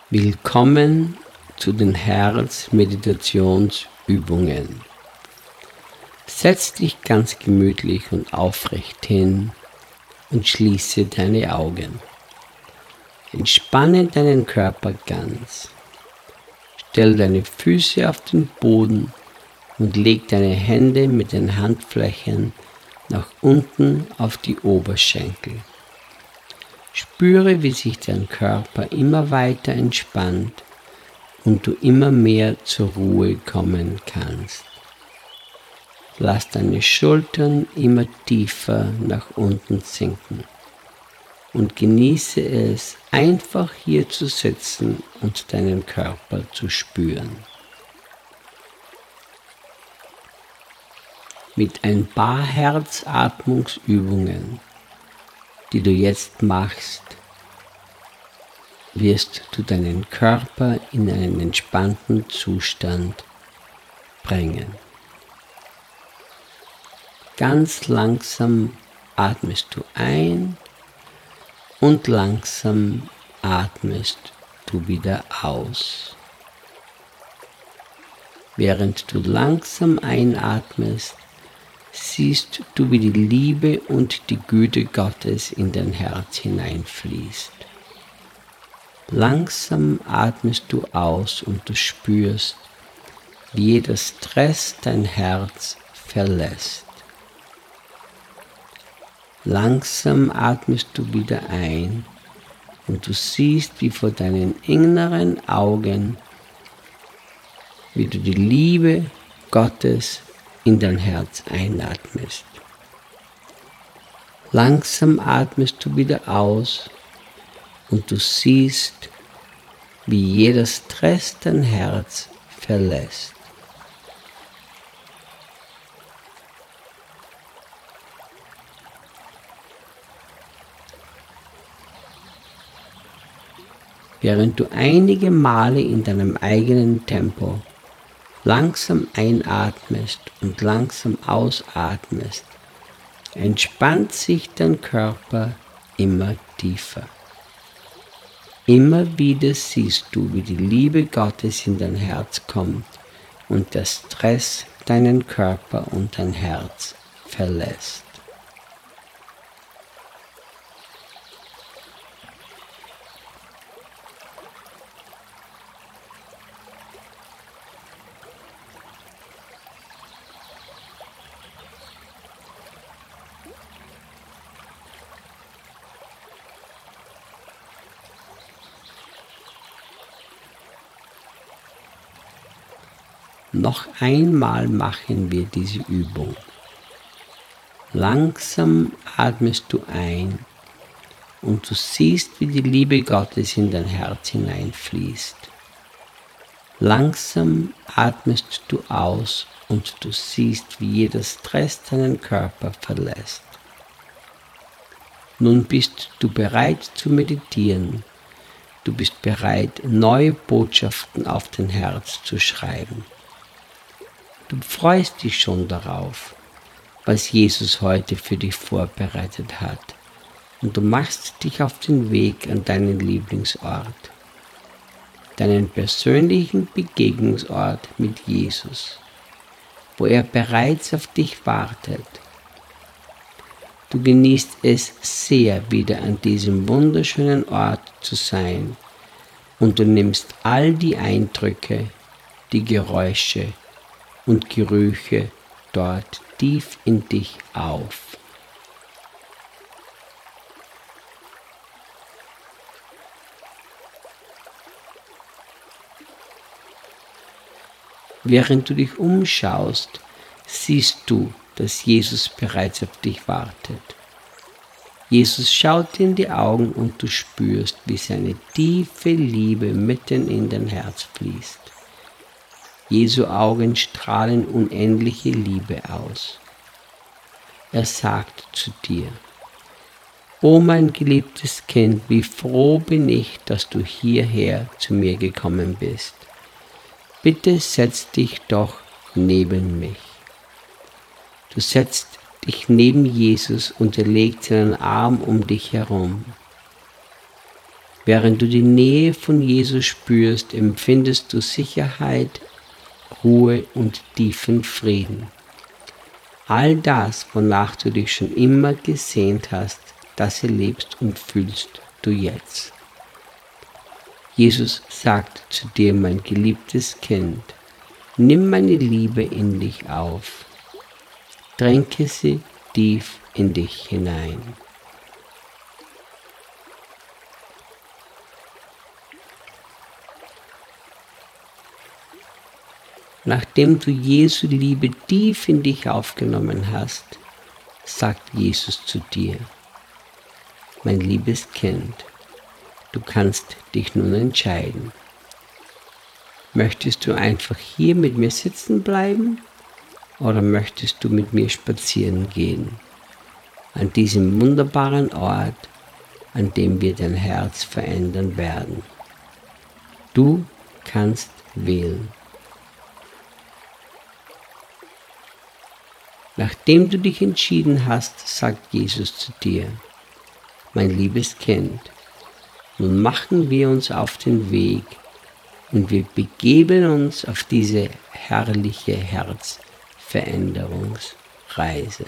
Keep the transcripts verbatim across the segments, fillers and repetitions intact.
Willkommen zu den Herzmeditationsübungen. Setz dich ganz gemütlich und aufrecht hin und schließe deine Augen. Entspanne deinen Körper ganz. Stell deine Füße auf den Boden und leg deine Hände mit den Handflächen nach unten auf die Oberschenkel. Spüre, wie sich dein Körper immer weiter entspannt und du immer mehr zur Ruhe kommen kannst. Lass deine Schultern immer tiefer nach unten sinken und genieße es, einfach hier zu sitzen und deinen Körper zu spüren. Mit ein paar Herzatmungsübungen, die du jetzt machst, wirst du deinen Körper in einen entspannten Zustand bringen. Ganz langsam atmest du ein und langsam atmest du wieder aus. Während du langsam einatmest, siehst du, wie die Liebe und die Güte Gottes in dein Herz hineinfließt. Langsam atmest du aus und du spürst, wie jeder Stress dein Herz verlässt. Langsam atmest du wieder ein und du siehst, wie vor deinen inneren Augen, wie du die Liebe Gottes in dein Herz einatmest. Langsam atmest du wieder aus und du siehst, wie jeder Stress dein Herz verlässt. Während du einige Male in deinem eigenen Tempo langsam einatmest und langsam ausatmest, entspannt sich dein Körper immer tiefer. Immer wieder siehst du, wie die Liebe Gottes in dein Herz kommt und der Stress deinen Körper und dein Herz verlässt. Noch einmal machen wir diese Übung. Langsam atmest du ein und du siehst, wie die Liebe Gottes in dein Herz hineinfließt. Langsam atmest du aus und du siehst, wie jeder Stress deinen Körper verlässt. Nun bist du bereit zu meditieren. Du bist bereit, neue Botschaften auf dein Herz zu schreiben. Du freust dich schon darauf, was Jesus heute für dich vorbereitet hat, und du machst dich auf den Weg an deinen Lieblingsort, deinen persönlichen Begegnungsort mit Jesus, wo er bereits auf dich wartet. Du genießt es sehr, wieder an diesem wunderschönen Ort zu sein, und du nimmst all die Eindrücke, die Geräusche und Gerüche dort tief in dich auf. Während du dich umschaust, siehst du, dass Jesus bereits auf dich wartet. Jesus schaut dir in die Augen und du spürst, wie seine tiefe Liebe mitten in dein Herz fließt. Jesu Augen strahlen unendliche Liebe aus. Er sagt zu dir: O mein geliebtes Kind, wie froh bin ich, dass du hierher zu mir gekommen bist. Bitte setz dich doch neben mich. Du setzt dich neben Jesus und er legt seinen Arm um dich herum. Während du die Nähe von Jesus spürst, empfindest du Sicherheit, Ruhe und tiefen Frieden. All das, wonach du dich schon immer gesehnt hast, das erlebst und fühlst du jetzt. Jesus sagt zu dir, mein geliebtes Kind, nimm meine Liebe in dich auf, tränke sie tief in dich hinein. Nachdem du Jesu Liebe tief in dich aufgenommen hast, sagt Jesus zu dir, mein liebes Kind, du kannst dich nun entscheiden. Möchtest du einfach hier mit mir sitzen bleiben oder möchtest du mit mir spazieren gehen? An diesem wunderbaren Ort, an dem wir dein Herz verändern werden. Du kannst wählen. Nachdem du dich entschieden hast, sagt Jesus zu dir, mein liebes Kind, nun machen wir uns auf den Weg und wir begeben uns auf diese herrliche Herzveränderungsreise.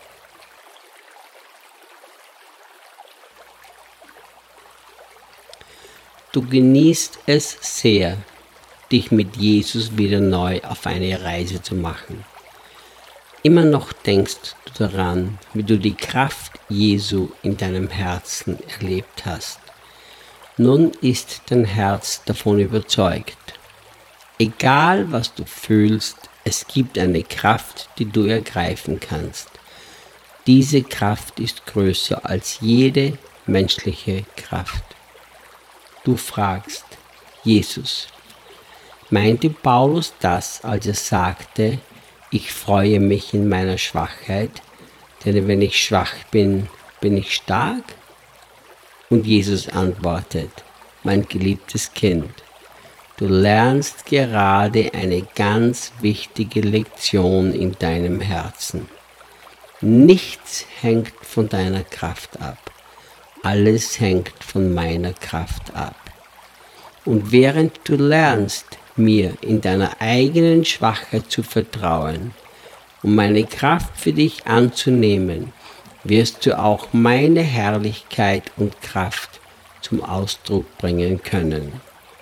Du genießt es sehr, dich mit Jesus wieder neu auf eine Reise zu machen. Immer noch denkst du daran, wie du die Kraft Jesu in deinem Herzen erlebt hast. Nun ist dein Herz davon überzeugt. Egal was du fühlst, es gibt eine Kraft, die du ergreifen kannst. Diese Kraft ist größer als jede menschliche Kraft. Du fragst, Jesus, meinte Paulus das, als er sagte, ich freue mich in meiner Schwachheit, denn wenn ich schwach bin, bin ich stark? Und Jesus antwortet, mein geliebtes Kind, du lernst gerade eine ganz wichtige Lektion in deinem Herzen. Nichts hängt von deiner Kraft ab, alles hängt von meiner Kraft ab. Und während du lernst, mir in deiner eigenen Schwachheit zu vertrauen, um meine Kraft für dich anzunehmen, wirst du auch meine Herrlichkeit und Kraft zum Ausdruck bringen können.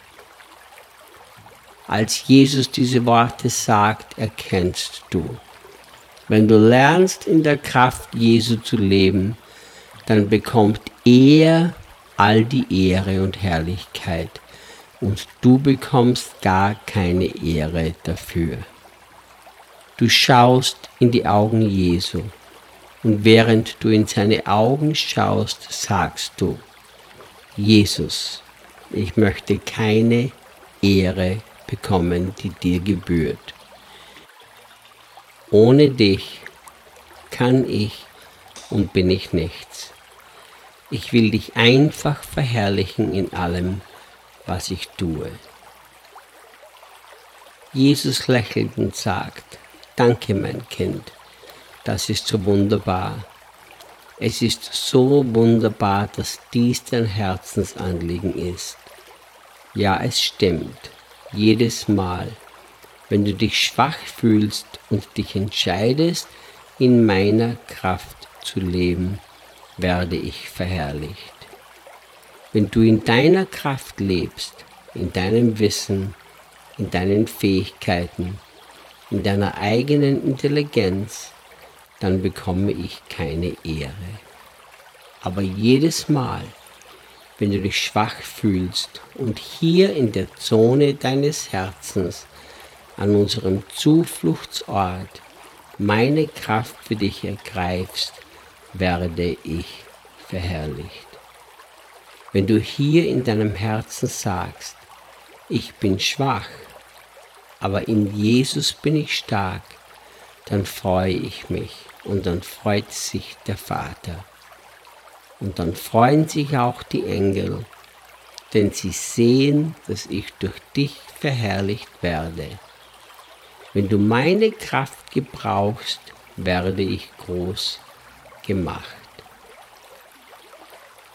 Als Jesus diese Worte sagt, erkennst du, wenn du lernst, in der Kraft Jesu zu leben, dann bekommt er all die Ehre und Herrlichkeit. Und du bekommst gar keine Ehre dafür. Du schaust in die Augen Jesu und während du in seine Augen schaust, sagst du, Jesus, ich möchte keine Ehre bekommen, die dir gebührt. Ohne dich kann ich und bin ich nichts. Ich will dich einfach verherrlichen in allem, was ich tue. Jesus lächelt und sagt, danke mein Kind, das ist so wunderbar. Es ist so wunderbar, dass dies dein Herzensanliegen ist. Ja, es stimmt, jedes Mal, wenn du dich schwach fühlst und dich entscheidest, in meiner Kraft zu leben, werde ich verherrlicht. Wenn du in deiner Kraft lebst, in deinem Wissen, in deinen Fähigkeiten, in deiner eigenen Intelligenz, dann bekomme ich keine Ehre. Aber jedes Mal, wenn du dich schwach fühlst und hier in der Zone deines Herzens an unserem Zufluchtsort meine Kraft für dich ergreifst, werde ich verherrlicht. Wenn du hier in deinem Herzen sagst, ich bin schwach, aber in Jesus bin ich stark, dann freue ich mich und dann freut sich der Vater. Und dann freuen sich auch die Engel, denn sie sehen, dass ich durch dich verherrlicht werde. Wenn du meine Kraft gebrauchst, werde ich groß gemacht.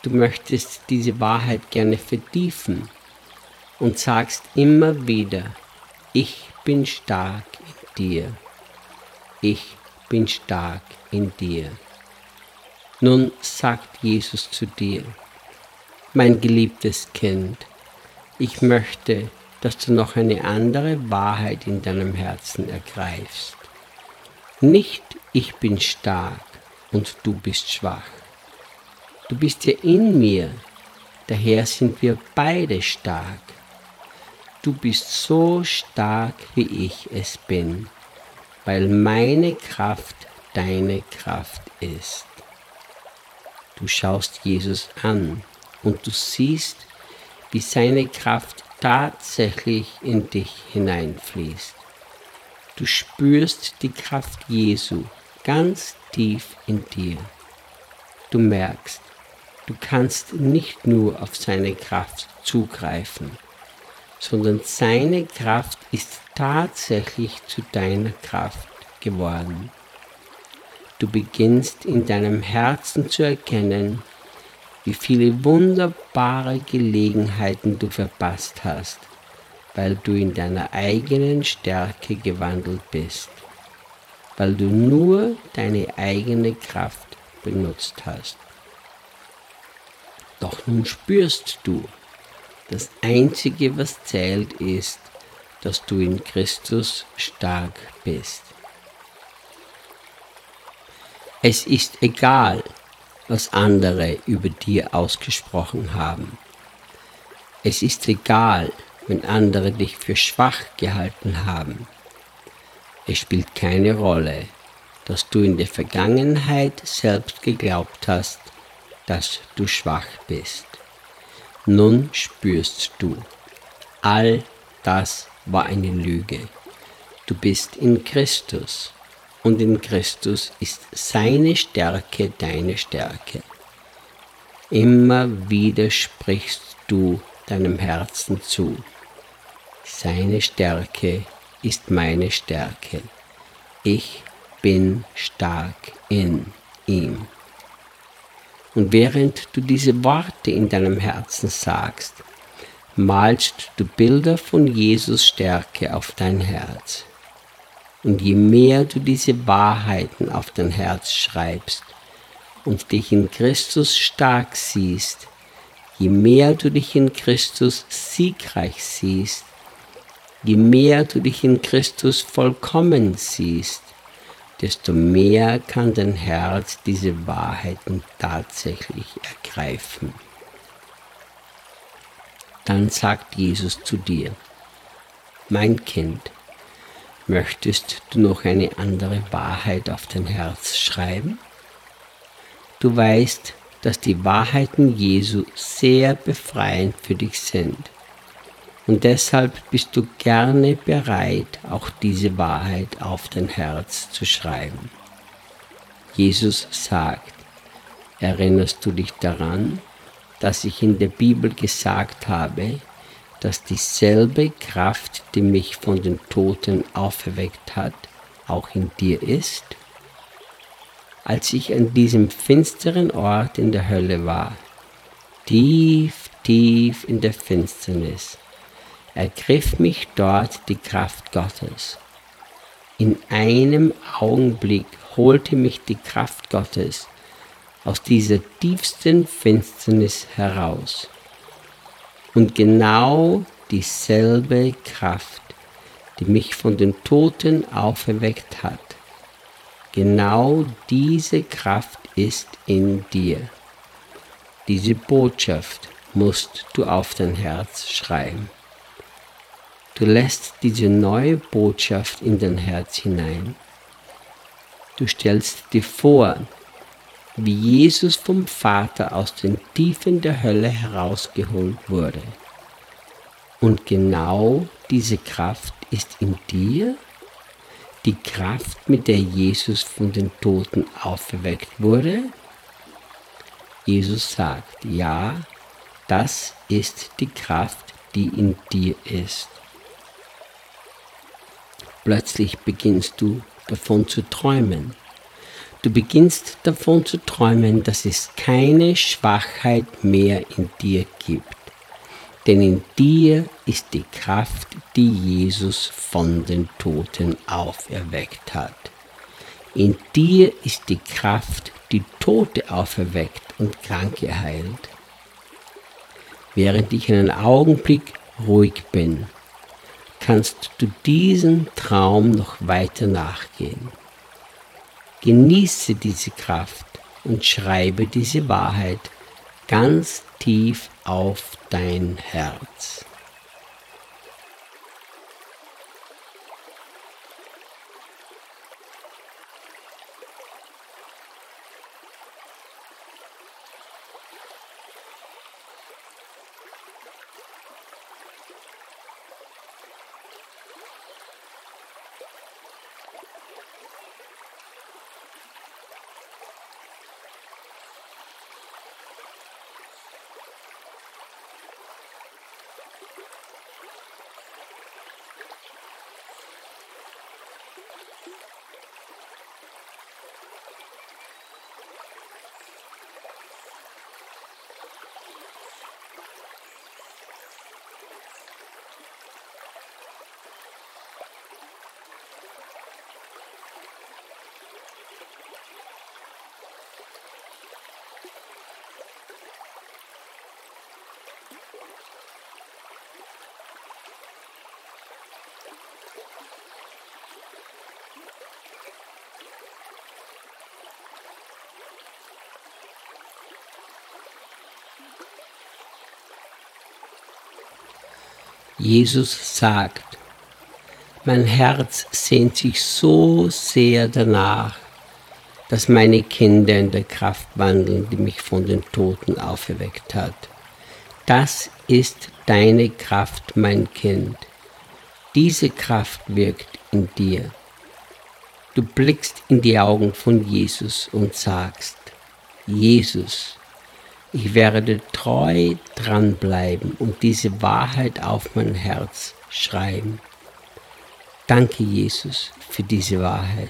du möchtest diese Wahrheit gerne vertiefen und sagst immer wieder, ich bin stark in dir. Ich bin stark in dir. Nun sagt Jesus zu dir, mein geliebtes Kind, ich möchte, dass du noch eine andere Wahrheit in deinem Herzen ergreifst. Nicht, ich bin stark und du bist schwach. Du bist ja in mir, daher sind wir beide stark. Du bist so stark, wie ich es bin, weil meine Kraft deine Kraft ist. Du schaust Jesus an und du siehst, wie seine Kraft tatsächlich in dich hineinfließt. Du spürst die Kraft Jesu ganz tief in dir. Du merkst, du kannst nicht nur auf seine Kraft zugreifen, sondern seine Kraft ist tatsächlich zu deiner Kraft geworden. Du beginnst in deinem Herzen zu erkennen, wie viele wunderbare Gelegenheiten du verpasst hast, weil du in deiner eigenen Stärke gewandelt bist, weil du nur deine eigene Kraft benutzt hast. Doch nun spürst du, das Einzige, was zählt, ist, dass du in Christus stark bist. Es ist egal, was andere über dir ausgesprochen haben. Es ist egal, wenn andere dich für schwach gehalten haben. Es spielt keine Rolle, dass du in der Vergangenheit selbst geglaubt hast, dass du schwach bist. Nun spürst du, all das war eine Lüge. Du bist in Christus und in Christus ist seine Stärke deine Stärke. Immer wieder sprichst du deinem Herzen zu. Seine Stärke ist meine Stärke. Ich bin stark in ihm. Und während du diese Worte in deinem Herzen sagst, malst du Bilder von Jesus Stärke auf dein Herz. Und je mehr du diese Wahrheiten auf dein Herz schreibst und dich in Christus stark siehst, je mehr du dich in Christus siegreich siehst, je mehr du dich in Christus vollkommen siehst, desto mehr kann dein Herz diese Wahrheiten tatsächlich ergreifen. Dann sagt Jesus zu dir, mein Kind, möchtest du noch eine andere Wahrheit auf dein Herz schreiben? Du weißt, dass die Wahrheiten Jesu sehr befreiend für dich sind. Und deshalb bist du gerne bereit, auch diese Wahrheit auf dein Herz zu schreiben. Jesus sagt, erinnerst du dich daran, dass ich in der Bibel gesagt habe, dass dieselbe Kraft, die mich von den Toten auferweckt hat, auch in dir ist? Als ich an diesem finsteren Ort in der Hölle war, tief, tief in der Finsternis, ergriff mich dort die Kraft Gottes. In einem Augenblick holte mich die Kraft Gottes aus dieser tiefsten Finsternis heraus. Und genau dieselbe Kraft, die mich von den Toten auferweckt hat, genau diese Kraft ist in dir. Diese Botschaft musst du auf dein Herz schreiben. Du lässt diese neue Botschaft in dein Herz hinein. Du stellst dir vor, wie Jesus vom Vater aus den Tiefen der Hölle herausgeholt wurde. Und genau diese Kraft ist in dir, die Kraft, mit der Jesus von den Toten auferweckt wurde. Jesus sagt, ja, das ist die Kraft, die in dir ist. Plötzlich beginnst du davon zu träumen. Du beginnst davon zu träumen, dass es keine Schwachheit mehr in dir gibt. Denn in dir ist die Kraft, die Jesus von den Toten auferweckt hat. In dir ist die Kraft, die Tote auferweckt und Kranke heilt. Während ich einen Augenblick ruhig bin, kannst du diesen Traum noch weiter nachgehen. Genieße diese Kraft und schreibe diese Wahrheit ganz tief auf dein Herz. Jesus sagt, mein Herz sehnt sich so sehr danach, dass meine Kinder in der Kraft wandeln, die mich von den Toten auferweckt hat. Das ist deine Kraft, mein Kind. Diese Kraft wirkt in dir. Du blickst in die Augen von Jesus und sagst, Jesus, ich werde treu dranbleiben und diese Wahrheit auf mein Herz schreiben. Danke, Jesus, für diese Wahrheit.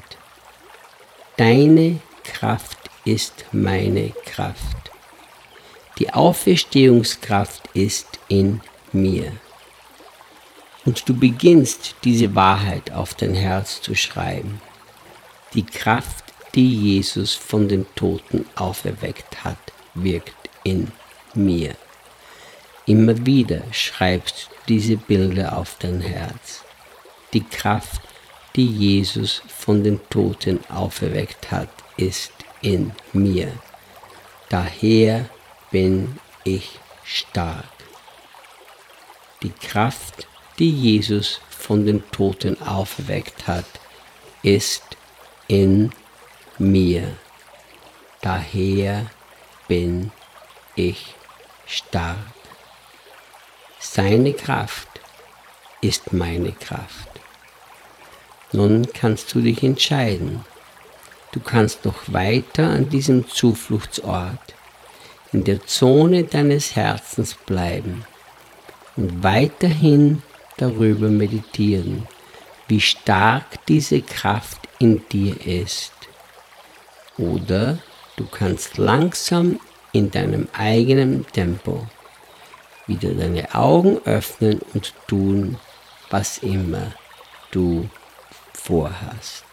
Deine Kraft ist meine Kraft. Die Auferstehungskraft ist in mir. Und du beginnst diese Wahrheit auf dein Herz zu schreiben. Die Kraft, die Jesus von den Toten auferweckt hat, wirkt in mir. Immer wieder schreibst du diese Bilder auf dein Herz. Die Kraft, die Jesus von den Toten auferweckt hat, ist in mir. Daher bin ich stark. Die Kraft, die Jesus von den Toten auferweckt hat, ist in mir. Daher bin ich stark. Seine Kraft ist meine Kraft. Nun kannst du dich entscheiden. Du kannst noch weiter an diesem Zufluchtsort, in der Zone deines Herzens bleiben und weiterhin darüber meditieren, wie stark diese Kraft in dir ist. Oder du kannst langsam in deinem eigenen Tempo wieder deine Augen öffnen und tun, was immer du vorhast.